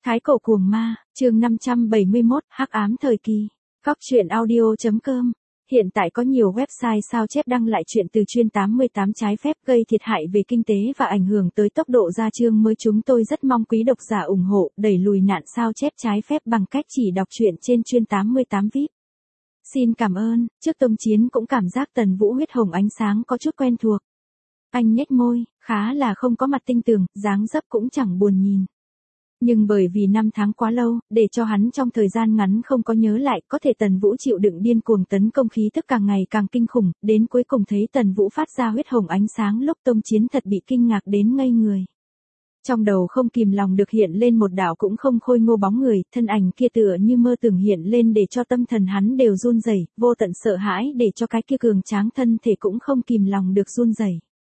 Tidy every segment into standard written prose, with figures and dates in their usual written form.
Thái cổ cuồng ma, chương 571, hắc ám thời kỳ. Góc truyện audio.com. Hiện tại có nhiều website sao chép đăng lại chuyện từ chuyên 88 trái phép gây thiệt hại về kinh tế và ảnh hưởng tới tốc độ ra chương mới. Chúng tôi rất mong quý độc giả ủng hộ, đẩy lùi nạn sao chép trái phép bằng cách chỉ đọc truyện trên chuyên 88 VIP. Xin cảm ơn. Trước Tông Chiến cũng cảm giác Tần Vũ huyết hồng ánh sáng có chút quen thuộc. Anh nhếch môi, khá là không có mặt tinh tường, dáng dấp cũng chẳng buồn nhìn. Nhưng bởi vì năm tháng quá lâu, để cho hắn trong thời gian ngắn không có nhớ lại, có thể Tần Vũ chịu đựng điên cuồng tấn công khí thức càng ngày càng kinh khủng, đến cuối cùng thấy Tần Vũ phát ra huyết hồng ánh sáng lúc Tông Chiến thật bị kinh ngạc đến ngây người. Trong đầu không kìm lòng được hiện lên một đạo cũng không khôi ngô bóng người, thân ảnh kia tựa như mơ tưởng hiện lên để cho tâm thần hắn đều run rẩy, vô tận sợ hãi để cho cái kia cường tráng thân thể cũng không kìm lòng được run rẩy.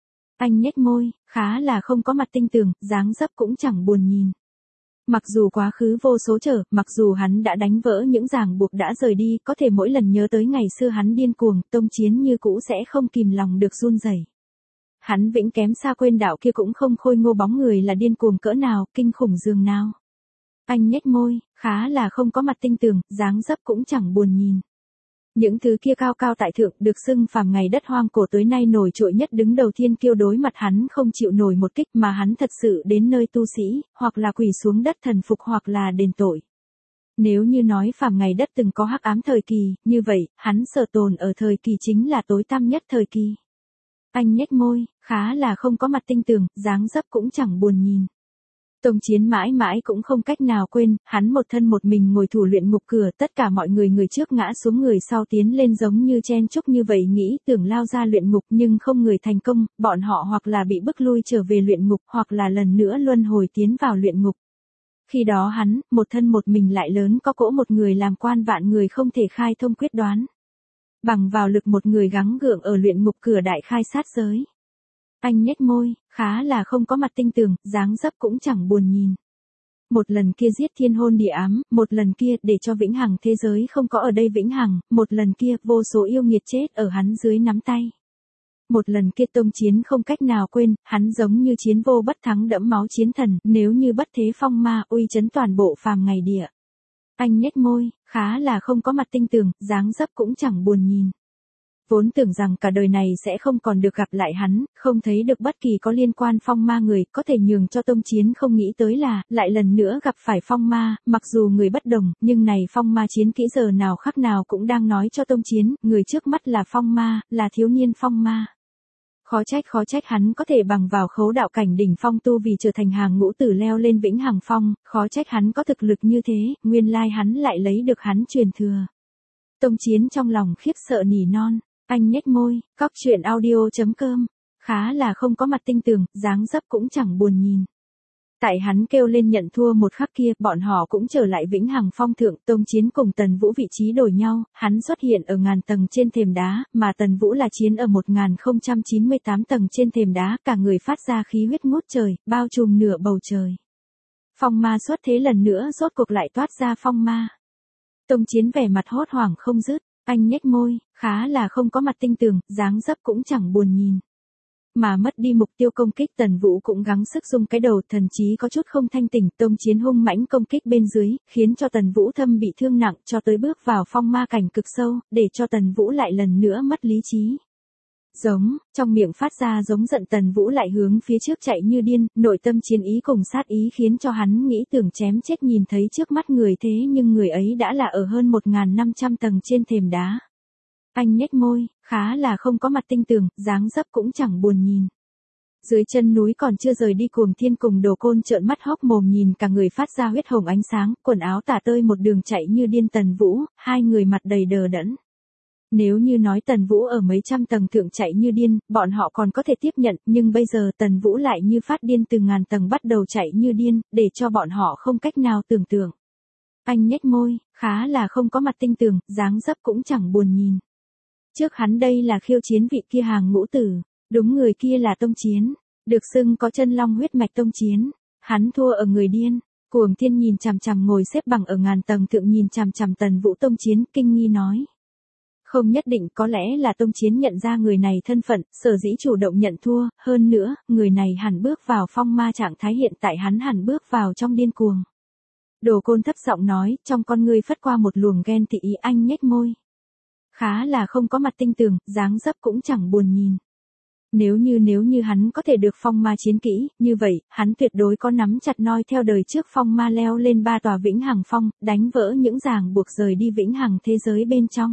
Anh nhếch môi, khá là không có mặt tinh tường, dáng dấp cũng chẳng buồn nhìn. Mặc dù quá khứ vô số trở, mặc dù hắn đã đánh vỡ những ràng buộc đã rời đi, có thể mỗi lần nhớ tới ngày xưa hắn điên cuồng, Tông Chiến như cũ sẽ không kìm lòng được run rẩy. Hắn vĩnh kém xa quên đạo kia cũng không khôi ngô bóng người là điên cuồng cỡ nào, kinh khủng dường nào. Anh nhếch môi, khá là không có mặt tinh tường, dáng dấp cũng chẳng buồn nhìn. Những thứ kia cao cao tại thượng được xưng phàm ngày đất hoang cổ tới nay nổi trội nhất đứng đầu thiên kiêu đối mặt hắn không chịu nổi một kích mà hắn thật sự đến nơi tu sĩ, hoặc là quỳ xuống đất thần phục hoặc là đền tội. Nếu như nói phàm ngày đất từng có hắc ám thời kỳ, như vậy, hắn sở tồn ở thời kỳ chính là tối tăm nhất thời kỳ. Anh nhếch môi, khá là không có mặt tinh tường, dáng dấp cũng chẳng buồn nhìn. Tông Chiến mãi mãi cũng không cách nào quên, hắn một thân một mình ngồi thủ luyện ngục cửa, tất cả mọi người trước ngã xuống người sau tiến lên giống như chen chúc như vậy nghĩ tưởng lao ra luyện ngục nhưng không người thành công, bọn họ hoặc là bị bức lui trở về luyện ngục hoặc là lần nữa luân hồi tiến vào luyện ngục. Khi đó hắn, một thân một mình lại lớn có cỗ một người làm quan vạn người không thể khai thông quyết đoán. Bằng vào lực một người gắng gượng ở luyện ngục cửa đại khai sát giới. Anh nhếch môi, khá là không có mặt tinh tường, dáng dấp cũng chẳng buồn nhìn. Một lần kia giết thiên hôn địa ám, một lần kia để cho vĩnh hằng thế giới không có ở đây vĩnh hằng, một lần kia vô số yêu nghiệt chết ở hắn dưới nắm tay. Một lần kia Tông Chiến không cách nào quên, hắn giống như chiến vô bất thắng đẫm máu chiến thần, nếu như bất thế phong ma uy chấn toàn bộ phàm ngày địa. Anh nhếch môi, khá là không có mặt tinh tường, dáng dấp cũng chẳng buồn nhìn. Vốn tưởng rằng cả đời này sẽ không còn được gặp lại hắn, không thấy được bất kỳ có liên quan phong ma người, có thể nhường cho Tông Chiến không nghĩ tới là, lại lần nữa gặp phải phong ma, mặc dù người bất đồng, nhưng này phong ma chiến kỹ giờ nào khắc nào cũng đang nói cho Tông Chiến, người trước mắt là phong ma, là thiếu niên phong ma. Khó trách hắn có thể bằng vào khấu đạo cảnh đỉnh phong tu vì trở thành hàng ngũ tử leo lên vĩnh hằng phong, khó trách hắn có thực lực như thế, nguyên lai hắn lại lấy được hắn truyền thừa. Tông Chiến trong lòng khiếp sợ nỉ non. Anh nhếch môi, góc truyện audio.com, khá là không có mặt tinh tường, dáng dấp cũng chẳng buồn nhìn. Tại hắn kêu lên nhận thua một khắc kia, bọn họ cũng trở lại vĩnh hằng phong thượng, Tông Chiến cùng Tần Vũ vị trí đổi nhau, hắn xuất hiện ở ngàn tầng trên thềm đá, mà Tần Vũ là chiến ở 1098 tầng trên thềm đá, cả người phát ra khí huyết ngút trời, bao trùm nửa bầu trời. Phong ma xuất thế lần nữa rốt cuộc lại toát ra phong ma. Tông Chiến vẻ mặt hốt hoảng không dứt. Anh nhếch môi, khá là không có mặt tinh tường, dáng dấp cũng chẳng buồn nhìn. Mà mất đi mục tiêu công kích Tần Vũ cũng gắng sức dùng cái đầu thần trí có chút không thanh tỉnh. Tông Chiến hung mãnh công kích bên dưới, khiến cho Tần Vũ thâm bị thương nặng cho tới bước vào phong ma cảnh cực sâu, để cho Tần Vũ lại lần nữa mất lý trí. Giống, trong miệng phát ra giống giận Tần Vũ lại hướng phía trước chạy như điên, nội tâm chiến ý cùng sát ý khiến cho hắn nghĩ tưởng chém chết nhìn thấy trước mắt người thế nhưng người ấy đã là ở hơn 1500 tầng trên thềm đá. Anh nhếch môi, khá là không có mặt tinh tường, dáng dấp cũng chẳng buồn nhìn. Dưới chân núi còn chưa rời đi Cuồng Thiên cùng Đồ Côn trợn mắt hốc mồm nhìn cả người phát ra huyết hồng ánh sáng, quần áo tả tơi một đường chạy như điên Tần Vũ, hai người mặt đầy đờ đẫn. Nếu như nói Tần Vũ ở mấy trăm tầng thượng chạy như điên, bọn họ còn có thể tiếp nhận, nhưng bây giờ Tần Vũ lại như phát điên từ ngàn tầng bắt đầu chạy như điên, để cho bọn họ không cách nào tưởng tượng. Anh nhếch môi, khá là không có mặt tinh tường, dáng dấp cũng chẳng buồn nhìn. Trước hắn đây là khiêu chiến vị kia hàng ngũ tử, đúng người kia là Tông Chiến, được xưng có chân long huyết mạch Tông Chiến, hắn thua ở người điên. Cuồng Thiên nhìn chằm chằm ngồi xếp bằng ở ngàn tầng thượng nhìn chằm chằm Tần Vũ Tông Chiến kinh nghi nói. Không nhất định, có lẽ là Tông Chiến nhận ra người này thân phận, sở dĩ chủ động nhận thua, hơn nữa, người này hẳn bước vào phong ma trạng thái hiện tại hắn hẳn bước vào trong điên cuồng. Đồ Côn thấp giọng nói, trong con ngươi phất qua một luồng ghen tị ý. Anh nhếch môi. Khá là không có mặt tinh tường, dáng dấp cũng chẳng buồn nhìn. Nếu như hắn có thể được phong ma chiến kỹ, như vậy, hắn tuyệt đối có nắm chặt noi theo đời trước phong ma leo lên 3 tòa vĩnh hằng phong, đánh vỡ những ràng buộc rời đi vĩnh hằng thế giới bên trong.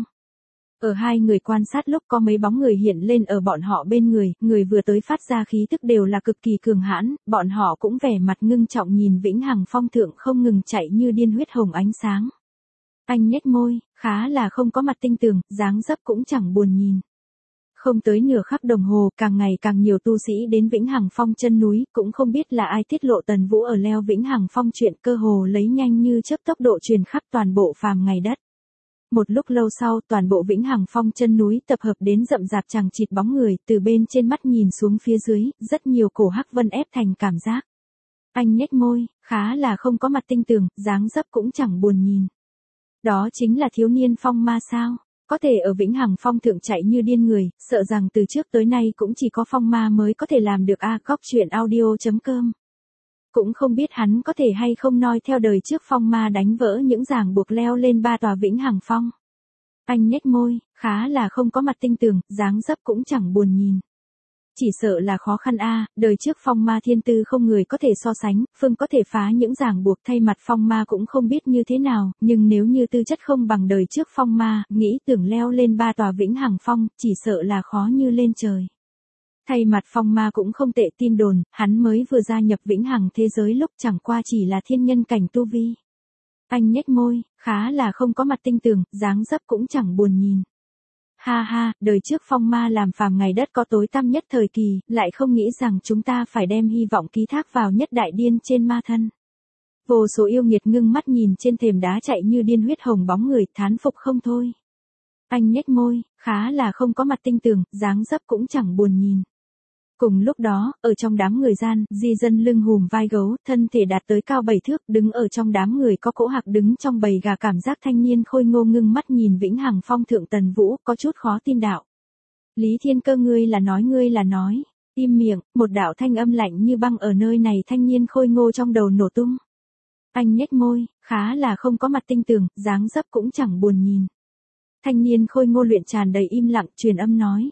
Ở hai người quan sát lúc có mấy bóng người hiện lên ở bọn họ bên người vừa tới phát ra khí tức đều là cực kỳ cường hãn, bọn họ cũng vẻ mặt ngưng trọng nhìn vĩnh hằng phong thượng không ngừng chạy như điên huyết hồng ánh sáng. Anh nhếch môi, khá là không có mặt tinh tường, dáng dấp cũng chẳng buồn nhìn. Không tới nửa khắc đồng hồ, càng ngày càng nhiều tu sĩ đến Vĩnh Hằng Phong chân núi, cũng không biết là ai tiết lộ Tần Vũ ở leo Vĩnh Hằng Phong chuyện, cơ hồ lấy nhanh như chớp tốc độ truyền khắp toàn bộ phàm ngày đất. Một lúc lâu sau, toàn bộ Vĩnh Hằng Phong chân núi tập hợp đến rậm rạp chằng chịt bóng người, từ bên trên mắt nhìn xuống phía dưới, rất nhiều cổ hắc vân ép thành cảm giác. Anh nhếch môi, khá là không có mặt tinh tường, dáng dấp cũng chẳng buồn nhìn. Đó chính là thiếu niên phong ma sao? Có thể ở Vĩnh Hằng Phong thượng chạy như điên người, sợ rằng từ trước tới nay cũng chỉ có phong ma mới có thể làm được a. Góc truyện audio.com. Cũng không biết hắn có thể hay không noi theo đời trước phong ma đánh vỡ những ràng buộc leo lên 3 tòa Vĩnh Hằng Phong. Anh nhếch môi, khá là không có mặt tinh tường, dáng dấp cũng chẳng buồn nhìn. Chỉ sợ là khó khăn a, đời trước phong ma thiên tư không người có thể so sánh, phương có thể phá những ràng buộc thay mặt phong ma cũng không biết như thế nào, nhưng nếu như tư chất không bằng đời trước phong ma, nghĩ tưởng leo lên 3 tòa Vĩnh Hằng Phong, chỉ sợ là khó như lên trời. Thay mặt phong ma cũng không tệ, tin đồn, hắn mới vừa gia nhập Vĩnh Hằng thế giới lúc chẳng qua chỉ là thiên nhân cảnh tu vi. Anh nhếch môi, khá là không có mặt tinh tường, dáng dấp cũng chẳng buồn nhìn. Ha ha, đời trước phong ma làm phàm ngày đất có tối tăm nhất thời kỳ, lại không nghĩ rằng chúng ta phải đem hy vọng ký thác vào nhất đại điên trên ma thân. Vô số yêu nghiệt ngưng mắt nhìn trên thềm đá chạy như điên huyết hồng bóng người, thán phục không thôi. Anh nhếch môi, khá là không có mặt tinh tường, dáng dấp cũng chẳng buồn nhìn. Cùng lúc đó, ở trong đám người gian, di dân lưng hùm vai gấu, thân thể đạt tới cao 7 thước, đứng ở trong đám người có cỗ hạc đứng trong bầy gà, cảm giác thanh niên khôi ngô ngưng mắt nhìn Vĩnh Hằng Phong thượng Tần Vũ, có chút khó tin đạo. Lý Thiên Cơ, ngươi là nói, im miệng, một đạo thanh âm lạnh như băng ở nơi này thanh niên khôi ngô trong đầu nổ tung. Anh nhếch môi, khá là không có mặt tinh tường, dáng dấp cũng chẳng buồn nhìn. Thanh niên khôi ngô luyện tràn đầy im lặng, truyền âm nói.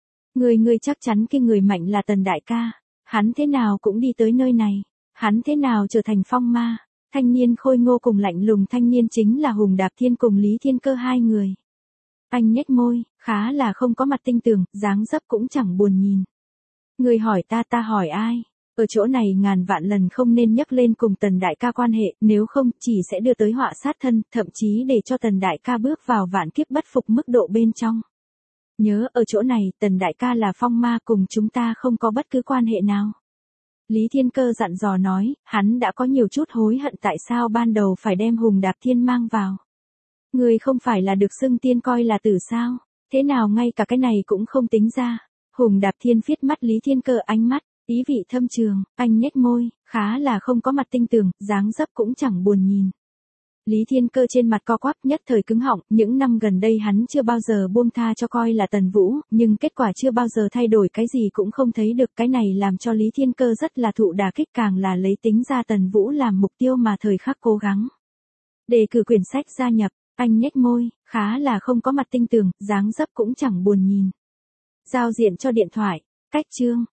Ngươi chắc chắn cái người mạnh là Tần đại ca, hắn thế nào cũng đi tới nơi này, hắn thế nào trở thành phong ma? Thanh niên khôi ngô cùng lạnh lùng thanh niên chính là Hùng Đạp Thiên cùng Lý Thiên Cơ hai người. Anh nhếch môi, khá là không có mặt tinh tường, dáng dấp cũng chẳng buồn nhìn. Ngươi hỏi ta hỏi ai? Ở chỗ này ngàn vạn lần không nên nhắc lên cùng Tần đại ca quan hệ, nếu không chỉ sẽ đưa tới họa sát thân, thậm chí để cho Tần đại ca bước vào vạn kiếp bất phục mức độ bên trong. Nhớ ở chỗ này, Tần đại ca là phong ma, cùng chúng ta không có bất cứ quan hệ nào. Lý Thiên Cơ dặn dò nói, hắn đã có nhiều chút hối hận tại sao ban đầu phải đem Hùng Đạp Thiên mang vào. Người không phải là được xưng tiên coi là tử sao, thế nào ngay cả cái này cũng không tính ra. Hùng Đạp Thiên phiết mắt Lý Thiên Cơ, ánh mắt ý vị thâm trường, anh nhếch môi, khá là không có mặt tinh tường, dáng dấp cũng chẳng buồn nhìn. Lý Thiên Cơ trên mặt co quắp, nhất thời cứng họng, những năm gần đây hắn chưa bao giờ buông tha cho coi là Tần Vũ, nhưng kết quả chưa bao giờ thay đổi, cái gì cũng không thấy được, cái này làm cho Lý Thiên Cơ rất là thụ đả kích, càng là lấy tính ra Tần Vũ làm mục tiêu mà thời khắc cố gắng. Đề cử quyển sách gia nhập, anh nhếch môi, khá là không có mặt tinh tường, dáng dấp cũng chẳng buồn nhìn. Giao diện cho điện thoại, cách chương.